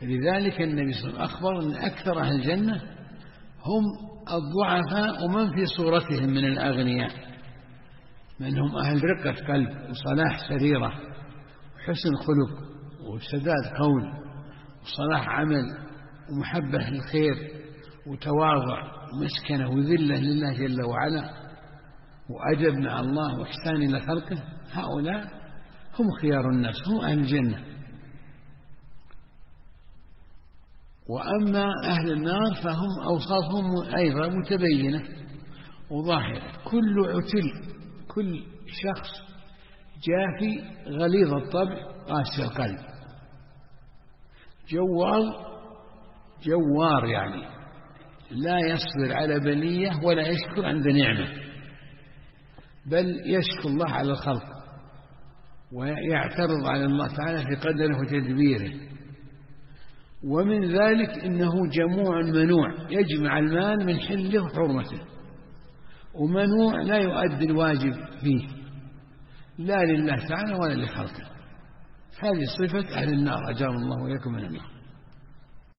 لذلك النبي صلى الله عليه وسلم أخبر أن أكثر أهل الجنة هم الضعفاء ومن في صورتهم من الأغنياء، من هم أهل رقة قلب وصلاح سريرة وحسن خلق وسداد قول وصلاح عمل ومحبة للخير وتواضع ومسكنة وذلة لله جل وعلا وأدب مع الله وإحسان إلى خلقه. هؤلاء هم خيار الناس، هم أهل الجنة. وأما أهل النار فهم أوصافهم أيضا متبينة وظاهرة. كل عتل، كل شخص جافي غليظ الطبع قاسي القلب، جوار يعني لا يصبر على بلية ولا يشكر عند نعمة، بل يشكر الله على الخلق ويعترض على الله تعالى في قدره وتدبيره. ومن ذلك إنه جموع منوع، يجمع المال من حله وحرمته، ومنوع لا يؤدي الواجب فيه لا لله تعالى ولا لخلقه. هذه صفة أهل النار، أجارنا الله وإياكم من النار.